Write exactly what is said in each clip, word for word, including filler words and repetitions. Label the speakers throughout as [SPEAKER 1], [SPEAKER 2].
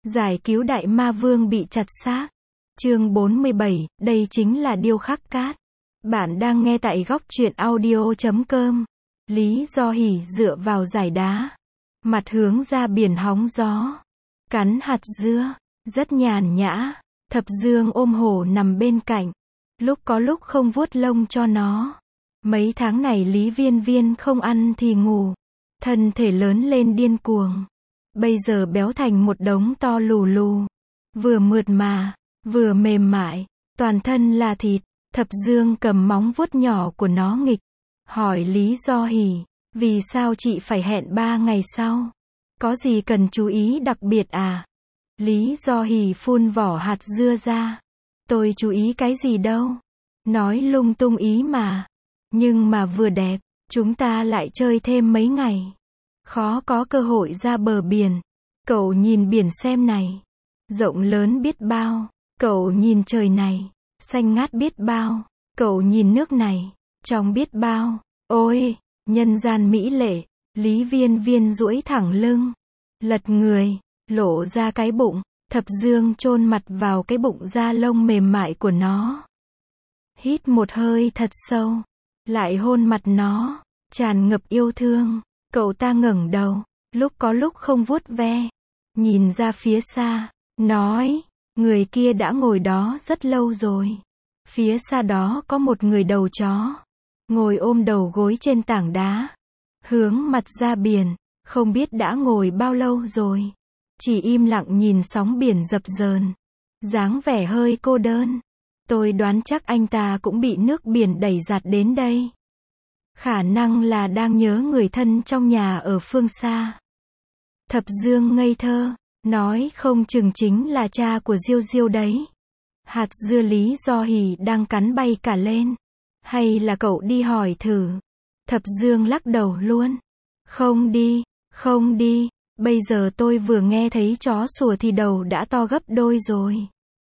[SPEAKER 1] Giải cứu đại ma vương bị chặt xác. Chương bốn mươi bảy, đây chính là điêu khắc cát. Bạn đang nghe tại góc truyện audio chấm com. Lý Do Hỉ dựa vào dải đá, mặt hướng ra biển hóng gió, cắn hạt dưa, rất nhàn nhã. Thập Dương ôm hổ nằm bên cạnh, lúc có lúc không vuốt lông cho nó. Mấy tháng này Lý Viên Viên không ăn thì ngủ, thân thể lớn lên điên cuồng. Bây giờ béo thành một đống to lù lù, vừa mượt mà, vừa mềm mại, toàn thân là thịt. Thập Dương cầm móng vuốt nhỏ của nó nghịch, hỏi Lý Do Hỉ, vì sao chị phải hẹn ba ngày sau? Có gì cần chú ý đặc biệt à? Lý Do Hỉ phun vỏ hạt dưa ra. Tôi chú ý cái gì đâu? Nói lung tung ý mà. Nhưng mà vừa đẹp, chúng ta lại chơi thêm mấy ngày. Khó có cơ hội ra bờ biển. Cậu nhìn biển xem này, rộng lớn biết bao. Cậu nhìn trời này, xanh ngát biết bao. Cậu nhìn nước này, trong biết bao. Ôi, nhân gian mỹ lệ. Lý Viên Viên duỗi thẳng lưng, lật người, lộ ra cái bụng. Thập Dương chôn mặt vào cái bụng da lông mềm mại của nó, hít một hơi thật sâu, lại hôn mặt nó, tràn ngập yêu thương. Cậu ta ngẩng đầu, lúc có lúc không vuốt ve, nhìn ra phía xa, nói, người kia đã ngồi đó rất lâu rồi. Phía xa đó có một người đầu chó, ngồi ôm đầu gối trên tảng đá, hướng mặt ra biển, không biết đã ngồi bao lâu rồi. Chỉ im lặng nhìn sóng biển dập dờn, dáng vẻ hơi cô đơn. Tôi đoán chắc anh ta cũng bị nước biển đẩy giạt đến đây. Khả năng là đang nhớ người thân trong nhà ở phương xa. Thập Dương ngây thơ, nói không chừng chính là cha của Diêu Diêu đấy. Hạt dưa Lý Do Hỉ đang cắn bay cả lên. Hay là cậu đi hỏi thử? Thập Dương lắc đầu luôn. Không đi, không đi. Bây giờ tôi vừa nghe thấy chó sủa thì đầu đã to gấp đôi rồi.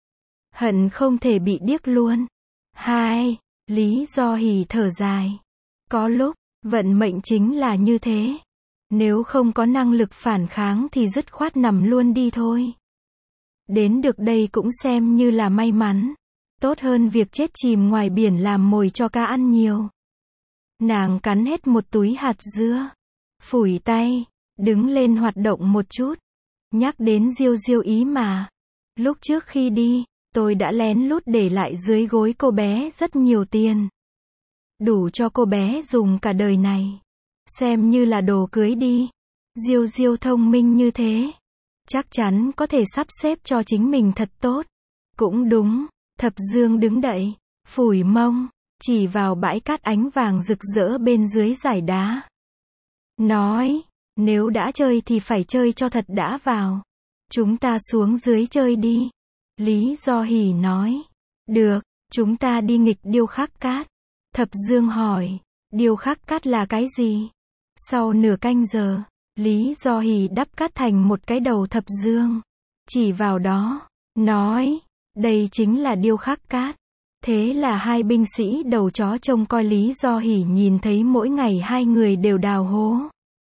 [SPEAKER 1] Hận không thể bị điếc luôn. Hai, Lý Do Hỉ thở dài. Có lúc, vận mệnh chính là như thế. Nếu không có năng lực phản kháng thì dứt khoát nằm luôn đi thôi. Đến được đây cũng xem như là may mắn. Tốt hơn việc chết chìm ngoài biển làm mồi cho cá ăn nhiều. Nàng cắn hết một túi hạt dưa, phủi tay, đứng lên hoạt động một chút. Nhắc đến Diêu Diêu ý mà. Lúc trước khi đi, tôi đã lén lút để lại dưới gối cô bé rất nhiều tiền. Đủ cho cô bé dùng cả đời này. Xem như là đồ cưới đi. Diêu Diêu thông minh như thế, chắc chắn có thể sắp xếp cho chính mình thật tốt. Cũng đúng. Thập Dương đứng đậy, phủi mông, chỉ vào bãi cát ánh vàng rực rỡ bên dưới dải đá. Nói, nếu đã chơi thì phải chơi cho thật đã vào. Chúng ta xuống dưới chơi đi. Lý Do Hỉ nói. Được, chúng ta đi nghịch điêu khắc cát. Thập Dương hỏi, điêu khắc cát là cái gì? Sau nửa canh giờ, Lý Do Hỉ đắp cát thành một cái đầu Thập Dương, chỉ vào đó, nói, đây chính là điêu khắc cát. Thế là hai binh sĩ đầu chó trông coi Lý Do Hỉ nhìn thấy mỗi ngày hai người đều đào hố,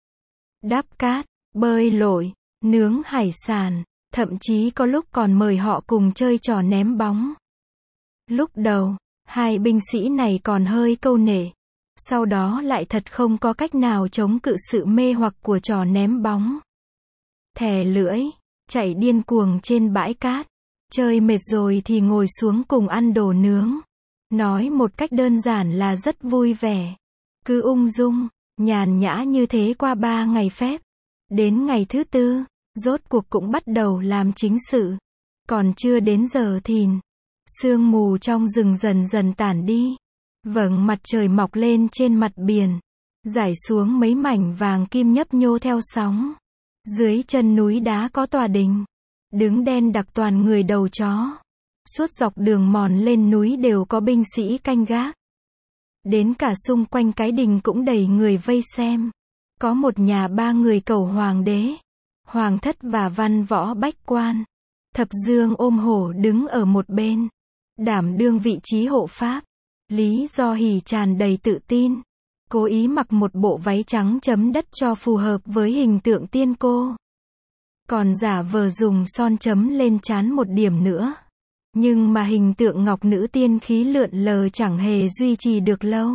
[SPEAKER 1] đắp cát, bơi lội, nướng hải sản, thậm chí có lúc còn mời họ cùng chơi trò ném bóng. Lúc đầu, hai binh sĩ này còn hơi câu nệ, sau đó lại thật không có cách nào chống cự sự mê hoặc của trò ném bóng. Thè lưỡi, chạy điên cuồng trên bãi cát, chơi mệt rồi thì ngồi xuống cùng ăn đồ nướng. Nói một cách đơn giản là rất vui vẻ, cứ ung dung, nhàn nhã như thế qua ba ngày phép. Đến ngày thứ tư, rốt cuộc cũng bắt đầu làm chính sự. Còn chưa đến giờ thìn, sương mù trong rừng dần dần tản đi. Vầng mặt trời mọc lên trên mặt biển, rải xuống mấy mảnh vàng kim nhấp nhô theo sóng. Dưới chân núi đá có tòa đình, đứng đen đặc toàn người đầu chó. Suốt dọc đường mòn lên núi đều có binh sĩ canh gác. Đến cả xung quanh cái đình cũng đầy người vây xem. Có một nhà ba người cầu hoàng đế, hoàng thất và văn võ bách quan. Thập Dương ôm hổ đứng ở một bên, đảm đương vị trí hộ pháp. Lý Do Hỉ tràn đầy tự tin, cố ý mặc một bộ váy trắng chấm đất cho phù hợp với hình tượng tiên cô. còn giả vờ dùng son chấm lên trán một điểm nữa. Nhưng mà hình tượng ngọc nữ tiên khí lượn lờ chẳng hề duy trì được lâu.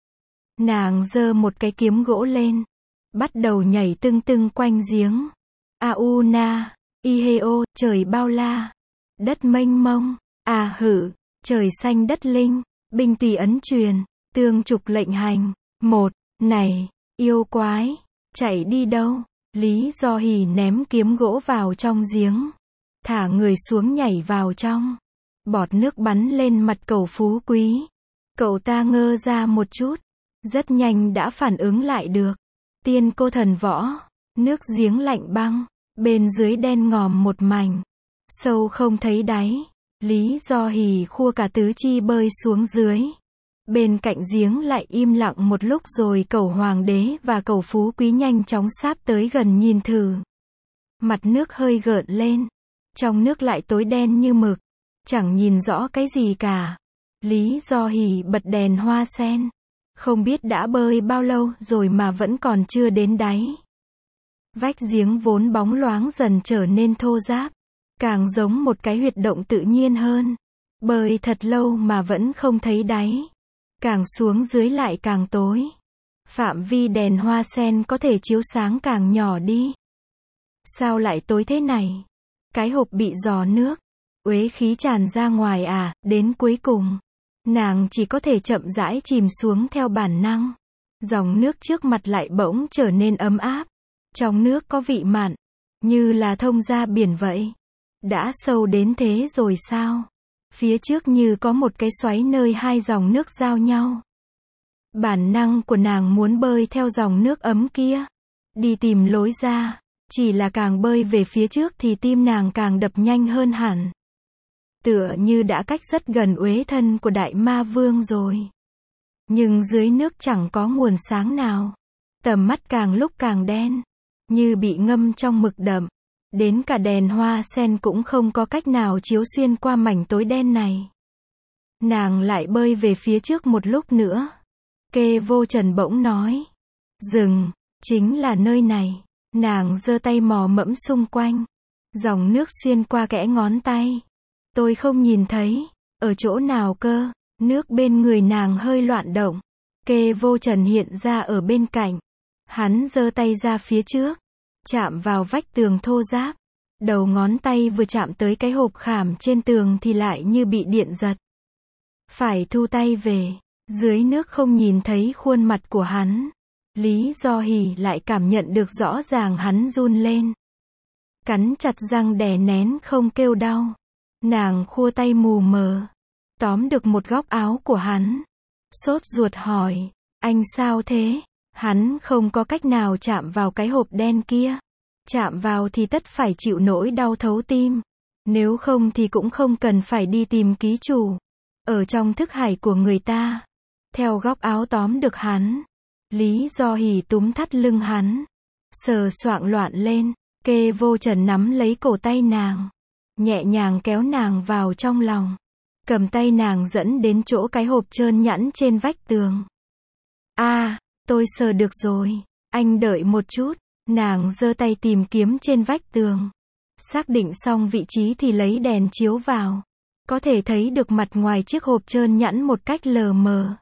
[SPEAKER 1] Nàng giơ một cái kiếm gỗ lên, bắt đầu nhảy tưng tưng quanh giếng. Auna, Iheo, trời bao la, đất mênh mông, à hử, trời xanh đất linh, binh tùy ấn truyền, tương trục lệnh hành. Một, này, yêu quái, chạy đi đâu? Lý Do Hỉ ném kiếm gỗ vào trong giếng, thả người xuống nhảy vào trong. Bọt nước bắn lên mặt cẩu phú quý. Cậu ta ngơ ra một chút, rất nhanh đã phản ứng lại được. Tiên cô thần võ, nước giếng lạnh băng, bên dưới đen ngòm một mảnh, sâu không thấy đáy. Lý Do Hỉ khua cả tứ chi bơi xuống dưới. Bên cạnh giếng lại im lặng một lúc rồi cẩu hoàng đế và cẩu phú quý nhanh chóng sáp tới gần nhìn thử. Mặt nước hơi gợn lên, trong nước lại tối đen như mực, chẳng nhìn rõ cái gì cả. Lý Do Hỉ bật đèn hoa sen, không biết đã bơi bao lâu rồi mà vẫn còn chưa đến đáy. Vách giếng vốn bóng loáng dần trở nên thô ráp, càng giống một cái huyệt động tự nhiên hơn. Bơi thật lâu mà vẫn không thấy đáy. Càng xuống dưới lại càng tối. Phạm vi đèn hoa sen có thể chiếu sáng càng nhỏ đi. Sao lại tối thế này? Cái hộp bị rò nước, uế khí tràn ra ngoài à, đến cuối cùng. Nàng chỉ có thể chậm rãi chìm xuống theo bản năng. Dòng nước trước mặt lại bỗng trở nên ấm áp. Trong nước có vị mặn, như là thông ra biển vậy. Đã sâu đến thế rồi sao? Phía trước như có một cái xoáy nơi hai dòng nước giao nhau. Bản năng của nàng muốn bơi theo dòng nước ấm kia, đi tìm lối ra. Chỉ là càng bơi về phía trước thì tim nàng càng đập nhanh hơn hẳn. Tựa như đã cách rất gần uế thân của đại ma vương rồi. Nhưng dưới nước chẳng có nguồn sáng nào. Tầm mắt càng lúc càng đen, như bị ngâm trong mực đậm. Đến cả đèn hoa sen cũng không có cách nào chiếu xuyên qua mảnh tối đen này. Nàng lại bơi về phía trước một lúc nữa. Kê Vô Trần bỗng nói. Dừng, chính là nơi này. Nàng giơ tay mò mẫm xung quanh. Dòng nước xuyên qua kẽ ngón tay. Tôi không nhìn thấy. Ở chỗ nào cơ? Nước bên người nàng hơi loạn động. Kê Vô Trần hiện ra ở bên cạnh. Hắn giơ tay ra phía trước, chạm vào vách tường thô ráp. Đầu ngón tay vừa chạm tới cái hộp khảm trên tường thì lại như bị điện giật. Phải thu tay về. Dưới nước không nhìn thấy khuôn mặt của hắn. Lý Do Hỉ lại cảm nhận được rõ ràng hắn run lên. Cắn chặt răng đè nén không kêu đau. Nàng khua tay mù mờ, tóm được một góc áo của hắn. Sốt ruột hỏi, anh sao thế? Hắn không có cách nào chạm vào cái hộp đen kia. Chạm vào thì tất phải chịu nỗi đau thấu tim. Nếu không thì cũng không cần phải đi tìm ký chủ. Ở trong thức hải của người ta. Theo góc áo tóm được hắn. Lý Do Hỉ túm thắt lưng hắn. Sờ soạng loạn lên. Kê Vô Trần nắm lấy cổ tay nàng. Nhẹ nhàng kéo nàng vào trong lòng. Cầm tay nàng dẫn đến chỗ cái hộp trơn nhẵn trên vách tường. À, tôi sờ được rồi. Anh đợi một chút. Nàng giơ tay tìm kiếm trên vách tường. Xác định xong vị trí thì lấy đèn chiếu vào. Có thể thấy được mặt ngoài chiếc hộp trơn nhẵn một cách lờ mờ.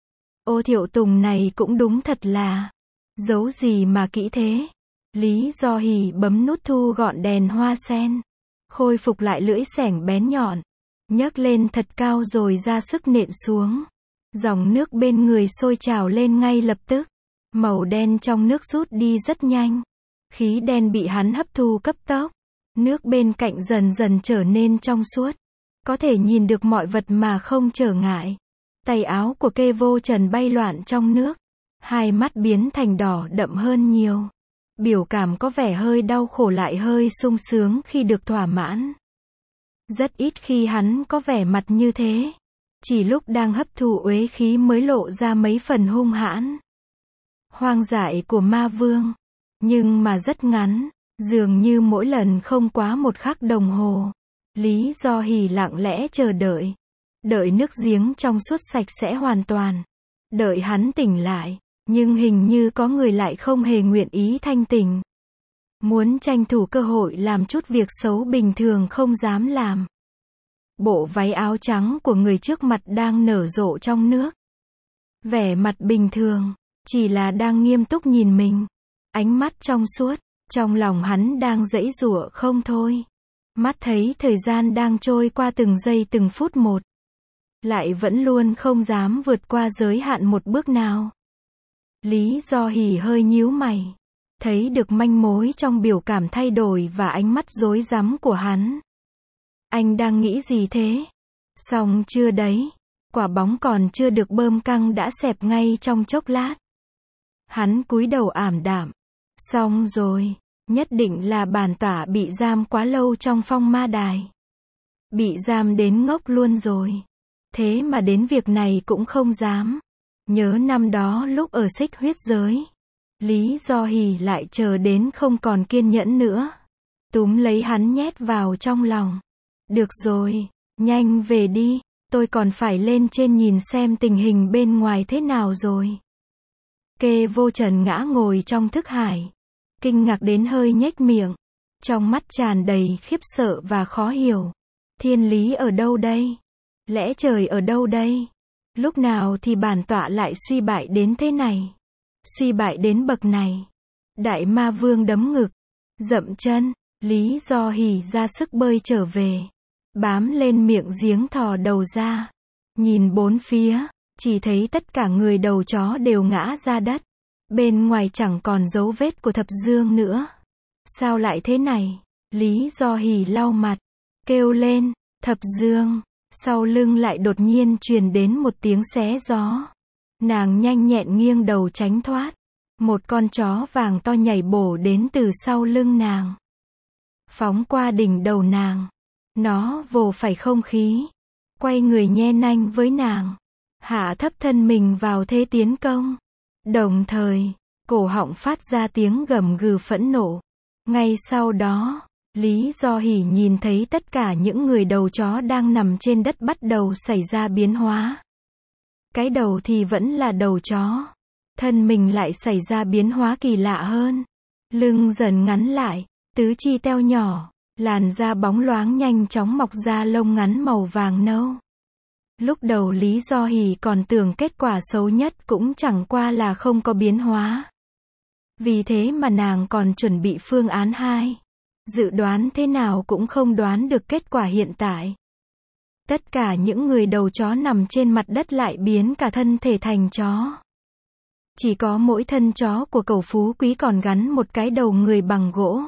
[SPEAKER 1] Ô Thiệu Tùng này cũng đúng thật là. Giấu gì mà kỹ thế? Lý Do Hỉ bấm nút thu gọn đèn hoa sen. Khôi phục lại lưỡi xẻng bén nhọn. Nhấc lên thật cao rồi ra sức nện xuống. Dòng nước bên người sôi trào lên ngay lập tức. Màu đen trong nước rút đi rất nhanh. Khí đen bị hắn hấp thu cấp tốc. Nước bên cạnh dần dần trở nên trong suốt. Có thể nhìn được mọi vật mà không trở ngại. Tay áo của Kê Vô Trần bay loạn trong nước. Hai mắt biến thành đỏ đậm hơn nhiều. Biểu cảm có vẻ hơi đau khổ lại hơi sung sướng khi được thỏa mãn. Rất ít khi hắn có vẻ mặt như thế. Chỉ lúc đang hấp thụ uế khí mới lộ ra mấy phần hung hãn. Hoang dại của ma vương. Nhưng mà rất ngắn. Dường như mỗi lần không quá một khắc đồng hồ. Lý Do Hỉ lặng lẽ chờ đợi. Đợi nước giếng trong suốt sạch sẽ hoàn toàn. Đợi hắn tỉnh lại. Nhưng hình như có người lại không hề nguyện ý thanh tỉnh. muốn tranh thủ cơ hội làm chút việc xấu bình thường không dám làm. Bộ váy áo trắng của người trước mặt đang nở rộ trong nước. Vẻ mặt bình thường, chỉ là đang nghiêm túc nhìn mình. Ánh mắt trong suốt, trong lòng hắn đang giãy giụa không thôi. Mắt thấy thời gian đang trôi qua từng giây từng phút một. Lại vẫn luôn không dám vượt qua giới hạn một bước nào. Lý Do Hỉ hơi nhíu mày. Thấy được manh mối trong biểu cảm thay đổi và ánh mắt rối rắm của hắn. Anh đang nghĩ gì thế? Xong chưa đấy? Quả bóng còn chưa được bơm căng đã xẹp ngay trong chốc lát. Hắn cúi đầu ảm đạm. Xong rồi, nhất định là bản tỏa bị giam quá lâu trong phong ma đài. Bị giam đến ngốc luôn rồi. Thế mà đến việc này cũng không dám. Nhớ năm đó lúc ở Xích Huyết giới. Lý Do Hỉ lại chờ đến không còn kiên nhẫn nữa. Túm lấy hắn nhét vào trong lòng. Được rồi, nhanh về đi, tôi còn phải lên trên nhìn xem tình hình bên ngoài thế nào rồi. Kê Vô Trần ngã ngồi trong thức hải. Kinh ngạc đến hơi nhếch miệng. Trong mắt tràn đầy khiếp sợ và khó hiểu. Thiên lý ở đâu đây? Lẽ trời ở đâu đây? Lúc nào thì bản tọa lại suy bại đến thế này? Suy bại đến bậc này. Đại Ma Vương đấm ngực. Dậm chân. Lý Do Hỉ ra sức bơi trở về. Bám lên miệng giếng thò đầu ra. Nhìn bốn phía. Chỉ thấy tất cả người đầu chó đều ngã ra đất. Bên ngoài chẳng còn dấu vết của Thập Dương nữa. Sao lại thế này? Lý Do Hỉ lau mặt. Kêu lên. Thập Dương. Sau lưng lại đột nhiên truyền đến một tiếng xé gió. Nàng nhanh nhẹn nghiêng đầu tránh thoát. Một con chó vàng to nhảy bổ đến từ sau lưng nàng. Phóng qua đỉnh đầu nàng. Nó vồ phải không khí. Quay người nhe nanh với nàng. Hạ thấp thân mình vào thế tiến công. Đồng thời, cổ họng phát ra tiếng gầm gừ phẫn nộ. Ngay sau đó, Lý Do Hỉ nhìn thấy tất cả những người đầu chó đang nằm trên đất bắt đầu xảy ra biến hóa. Cái đầu thì vẫn là đầu chó. Thân mình lại xảy ra biến hóa kỳ lạ hơn. Lưng dần ngắn lại, tứ chi teo nhỏ, làn da bóng loáng nhanh chóng mọc ra lông ngắn màu vàng nâu. Lúc đầu Lý Do Hỉ còn tưởng kết quả xấu nhất cũng chẳng qua là không có biến hóa. Vì thế mà nàng còn chuẩn bị phương án hai. Dự đoán thế nào cũng không đoán được kết quả hiện tại. Tất cả những người đầu chó nằm trên mặt đất lại biến cả thân thể thành chó. Chỉ có mỗi thân chó của cẩu phú quý còn gắn một cái đầu người bằng gỗ.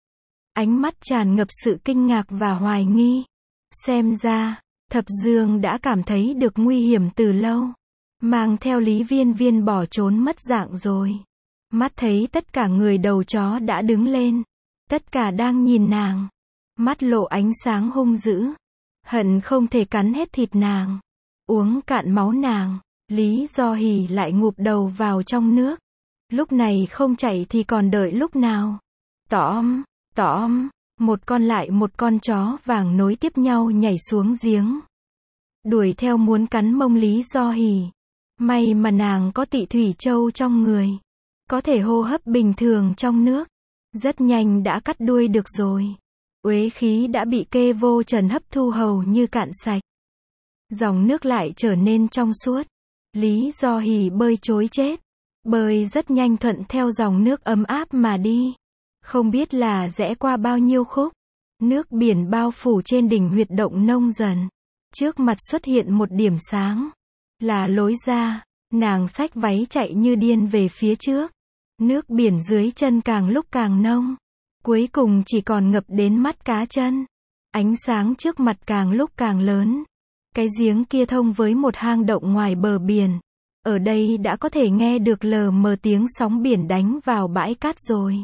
[SPEAKER 1] Ánh mắt tràn ngập sự kinh ngạc và hoài nghi. Xem ra, Thập Dương đã cảm thấy được nguy hiểm từ lâu. Mang theo Lý Viên Viên bỏ trốn mất dạng rồi. Mắt thấy tất cả người đầu chó đã đứng lên. Tất cả đang nhìn nàng. Mắt lộ ánh sáng hung dữ. Hận không thể cắn hết thịt nàng. Uống cạn máu nàng. Lý Do Hỉ lại ngụp đầu vào trong nước. Lúc này không chạy thì còn đợi lúc nào. Tóm, tóm. Một con lại một con chó vàng nối tiếp nhau nhảy xuống giếng. Đuổi theo muốn cắn mông Lý Do Hỉ. May mà nàng có Tị Thủy Châu trong người. Có thể hô hấp bình thường trong nước. Rất nhanh đã cắt đuôi được rồi. Uế khí đã bị Kê Vô Trần hấp thu hầu như cạn sạch. Dòng nước lại trở nên trong suốt. Lý Do Hỉ bơi trối chết. Bơi rất nhanh thuận theo dòng nước ấm áp mà đi. Không biết là rẽ qua bao nhiêu khúc. Nước biển bao phủ trên đỉnh huyệt động nông dần. Trước mặt xuất hiện một điểm sáng. Là lối ra. Nàng xách váy chạy như điên về phía trước. Nước biển dưới chân càng lúc càng nông. Cuối cùng chỉ còn ngập đến mắt cá chân. Ánh sáng trước mặt càng lúc càng lớn. Cái giếng kia thông với một hang động ngoài bờ biển. Ở đây đã có thể nghe được lờ mờ tiếng sóng biển đánh vào bãi cát rồi.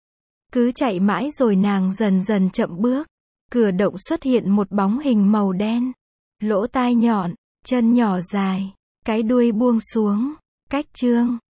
[SPEAKER 1] Cứ chạy mãi rồi nàng dần dần chậm bước. Cửa động xuất hiện một bóng hình màu đen. Lỗ tai nhọn, chân nhỏ dài, cái đuôi buông xuống. Cách chương